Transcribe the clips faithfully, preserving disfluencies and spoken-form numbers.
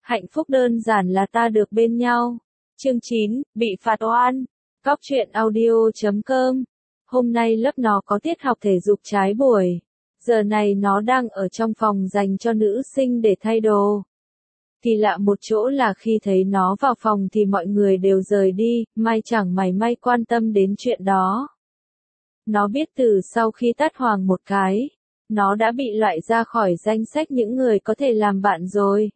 Hạnh phúc đơn giản là ta được bên nhau. Chương chín, bị phạt oan. Cóc truyện audio chấm com. Hôm nay lớp nó có tiết học thể dục trái buổi. Giờ này nó đang ở trong phòng dành cho nữ sinh để thay đồ. Kỳ lạ một chỗ là khi thấy nó vào phòng thì mọi người đều rời đi, Mai chẳng mảy may quan tâm đến chuyện đó. Nó biết từ sau khi tát Hoàng một cái, nó đã bị loại ra khỏi danh sách những người có thể làm bạn rồi.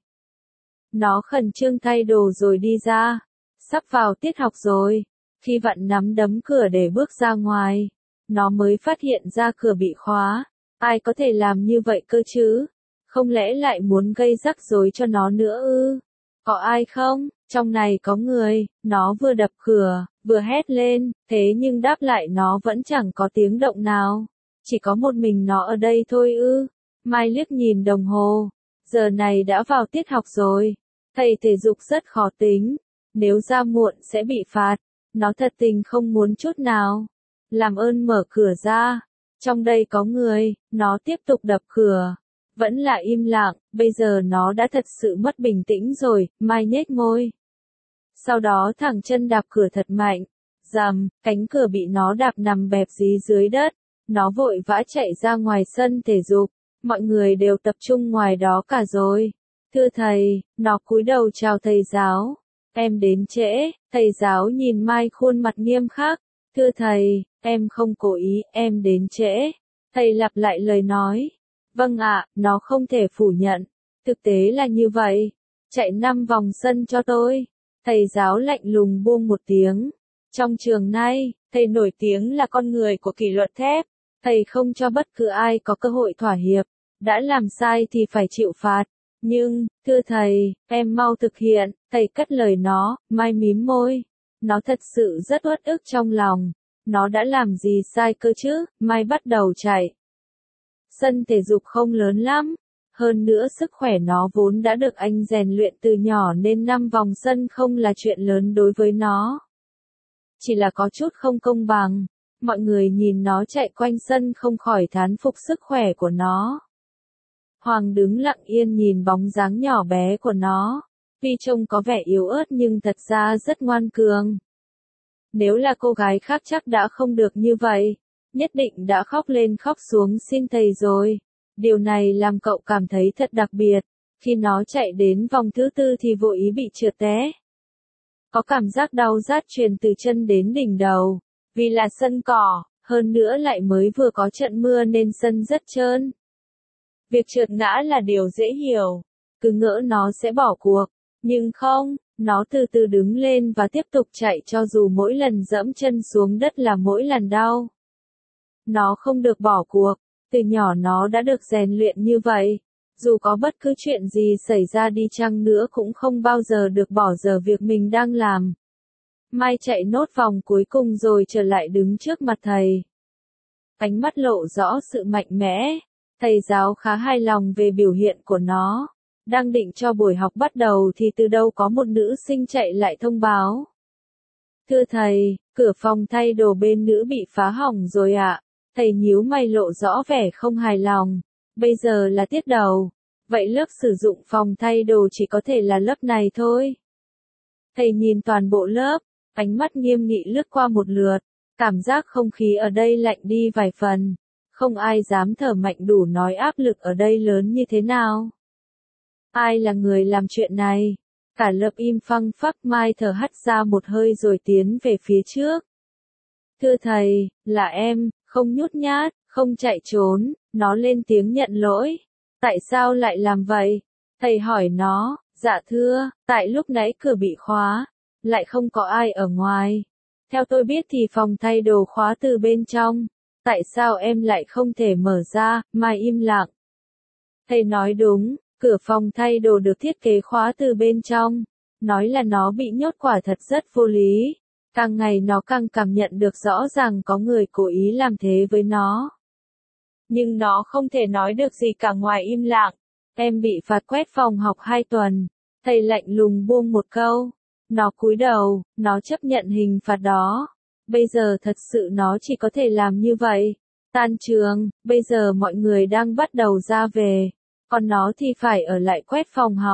Nó khẩn trương thay đồ rồi đi ra. Sắp vào tiết học rồi. Khi vặn nắm đấm cửa để bước ra ngoài, nó mới phát hiện ra cửa bị khóa. Ai có thể làm như vậy cơ chứ? Không lẽ lại muốn gây rắc rối cho nó nữa ư? Có ai không? Trong này có người. Nó vừa đập cửa, vừa hét lên, thế nhưng đáp lại nó vẫn chẳng có tiếng động nào. Chỉ có một mình nó ở đây thôi ư? Mai liếc nhìn đồng hồ. Giờ này đã vào tiết học rồi. Thầy thể dục rất khó tính. Nếu ra muộn sẽ bị phạt. Nó thật tình không muốn chút nào. Làm ơn mở cửa ra. Trong đây có người. Nó tiếp tục đập cửa. Vẫn là im lặng. Bây giờ nó đã thật sự mất bình tĩnh rồi. Mai nhếch môi. Sau đó thẳng chân đạp cửa thật mạnh. Rầm, cánh cửa bị nó đạp nằm bẹp dí dưới đất. Nó vội vã chạy ra ngoài sân thể dục. Mọi người đều tập trung ngoài đó cả rồi. Thưa thầy, nó cúi đầu chào thầy giáo. Em đến trễ. Thầy giáo nhìn Mai khuôn mặt nghiêm khắc. Thưa thầy, em không cố ý, em đến trễ. Thầy lặp lại lời nói. Vâng ạ, nó không thể phủ nhận. Thực tế là như vậy. Chạy năm vòng sân cho tôi. Thầy giáo lạnh lùng buông một tiếng. Trong trường nay, thầy nổi tiếng là con người của kỷ luật thép. Thầy không cho bất cứ ai có cơ hội thỏa hiệp. Đã làm sai thì phải chịu phạt. Nhưng, thưa thầy, em mau thực hiện. Thầy cất lời nó. Mai mím môi. Nó thật sự rất uất ức trong lòng. Nó đã làm gì sai cơ chứ? Mai bắt đầu chạy. Sân thể dục không lớn lắm. Hơn nữa sức khỏe nó vốn đã được anh rèn luyện từ nhỏ nên năm vòng sân không là chuyện lớn đối với nó. Chỉ là có chút không công bằng. Mọi người nhìn nó chạy quanh sân không khỏi thán phục sức khỏe của nó. Hoàng đứng lặng yên nhìn bóng dáng nhỏ bé của nó. Tuy trông có vẻ yếu ớt nhưng thật ra rất ngoan cường. Nếu là cô gái khác chắc đã không được như vậy. Nhất định đã khóc lên khóc xuống xin thầy rồi. Điều này làm cậu cảm thấy thật đặc biệt. Khi nó chạy đến vòng thứ tư thì vô ý bị trượt té. Có cảm giác đau rát truyền từ chân đến đỉnh đầu. Vì là sân cỏ, hơn nữa lại mới vừa có trận mưa nên sân rất trơn. Việc trượt ngã là điều dễ hiểu. Cứ ngỡ nó sẽ bỏ cuộc. Nhưng không, nó từ từ đứng lên và tiếp tục chạy cho dù mỗi lần dẫm chân xuống đất là mỗi lần đau. Nó không được bỏ cuộc. Từ nhỏ nó đã được rèn luyện như vậy. Dù có bất cứ chuyện gì xảy ra đi chăng nữa cũng không bao giờ được bỏ dở việc mình đang làm. Mai chạy nốt vòng cuối cùng rồi trở lại đứng trước mặt thầy. Ánh mắt lộ rõ sự mạnh mẽ. Thầy giáo khá hài lòng về biểu hiện của nó. Đang định cho buổi học bắt đầu thì từ đâu có một nữ sinh chạy lại thông báo. Thưa thầy, cửa phòng thay đồ bên nữ bị phá hỏng rồi ạ. Thầy nhíu mày lộ rõ vẻ không hài lòng. Bây giờ là tiết đầu. Vậy lớp sử dụng phòng thay đồ chỉ có thể là lớp này thôi. Thầy nhìn toàn bộ lớp. Ánh mắt nghiêm nghị lướt qua một lượt. Cảm giác không khí ở đây lạnh đi vài phần. Không ai dám thở mạnh đủ nói áp lực ở đây lớn như thế nào. Ai là người làm chuyện này? Cả lớp im phăng phắc. Mai thở hắt ra một hơi rồi tiến về phía trước. Thưa thầy, là em, không nhút nhát, không chạy trốn. Nó lên tiếng nhận lỗi. Tại sao lại làm vậy? Thầy hỏi nó. Dạ thưa, tại lúc nãy cửa bị khóa. Lại không có ai ở ngoài. Theo tôi biết thì phòng thay đồ khóa từ bên trong. Tại sao em lại không thể mở ra? Mai im lặng. Thầy nói đúng, cửa phòng thay đồ được thiết kế khóa từ bên trong. Nói là nó bị nhốt quả thật rất vô lý. Càng ngày nó càng cảm nhận được rõ ràng có người cố ý làm thế với nó. Nhưng nó không thể nói được gì cả ngoài im lặng. Em bị phạt quét phòng học hai tuần. Thầy lạnh lùng buông một câu. Nó cúi đầu, nó chấp nhận hình phạt đó. Bây giờ thật sự nó chỉ có thể làm như vậy. Tan trường, bây giờ mọi người đang bắt đầu ra về. Còn nó thì phải ở lại quét phòng học.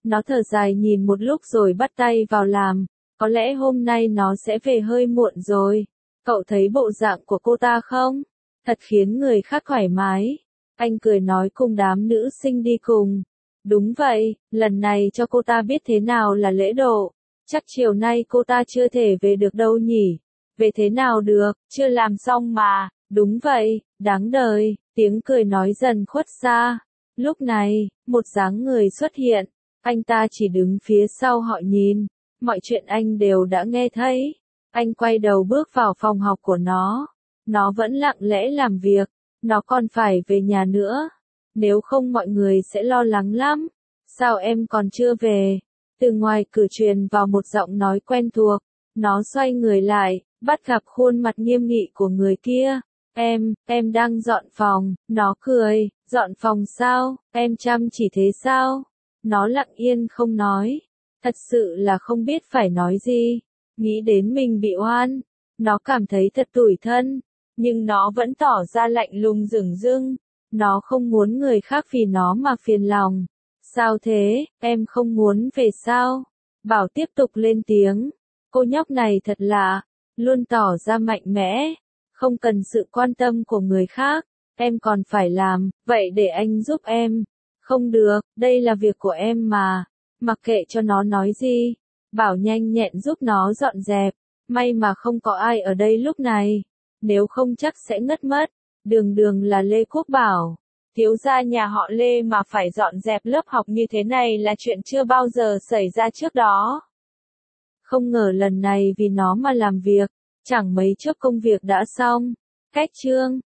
Nó thở dài nhìn một lúc rồi bắt tay vào làm. Có lẽ hôm nay nó sẽ về hơi muộn rồi. Cậu thấy bộ dạng của cô ta không? Thật khiến người khác thoải mái. Anh cười nói cùng đám nữ sinh đi cùng. Đúng vậy, lần này cho cô ta biết thế nào là lễ độ. Chắc chiều nay cô ta chưa thể về được đâu nhỉ. Về thế nào được, chưa làm xong mà. Đúng vậy, đáng đời, tiếng cười nói dần khuất xa. Lúc này, một dáng người xuất hiện. Anh ta chỉ đứng phía sau họ nhìn. Mọi chuyện anh đều đã nghe thấy. Anh quay đầu bước vào phòng học của nó. Nó vẫn lặng lẽ làm việc. Nó còn phải về nhà nữa. Nếu không mọi người sẽ lo lắng lắm. Sao em còn chưa về? Từ ngoài cửa truyền vào một giọng nói quen thuộc. Nó xoay người lại, bắt gặp khuôn mặt nghiêm nghị của người kia. Em, em đang dọn phòng. Nó cười, dọn phòng sao? Em chăm chỉ thế sao? Nó lặng yên không nói. Thật sự là không biết phải nói gì. Nghĩ đến mình bị oan. Nó cảm thấy thật tủi thân. Nhưng nó vẫn tỏ ra lạnh lùng dửng dưng. Nó không muốn người khác vì nó mà phiền lòng. Sao thế, em không muốn về sao? Bảo tiếp tục lên tiếng. Cô nhóc này thật lạ. Luôn tỏ ra mạnh mẽ. Không cần sự quan tâm của người khác. Em còn phải làm, vậy để anh giúp em. Không được, đây là việc của em mà. Mặc kệ cho nó nói gì. Bảo nhanh nhẹn giúp nó dọn dẹp. May mà không có ai ở đây lúc này. Nếu không chắc sẽ ngất mất. Đường đường là Lê Quốc Bảo. Thiếu gia nhà họ Lê mà phải dọn dẹp lớp học như thế này là chuyện chưa bao giờ xảy ra trước đó. Không ngờ lần này vì nó mà làm việc. Chẳng mấy chốc công việc đã xong. Cách chương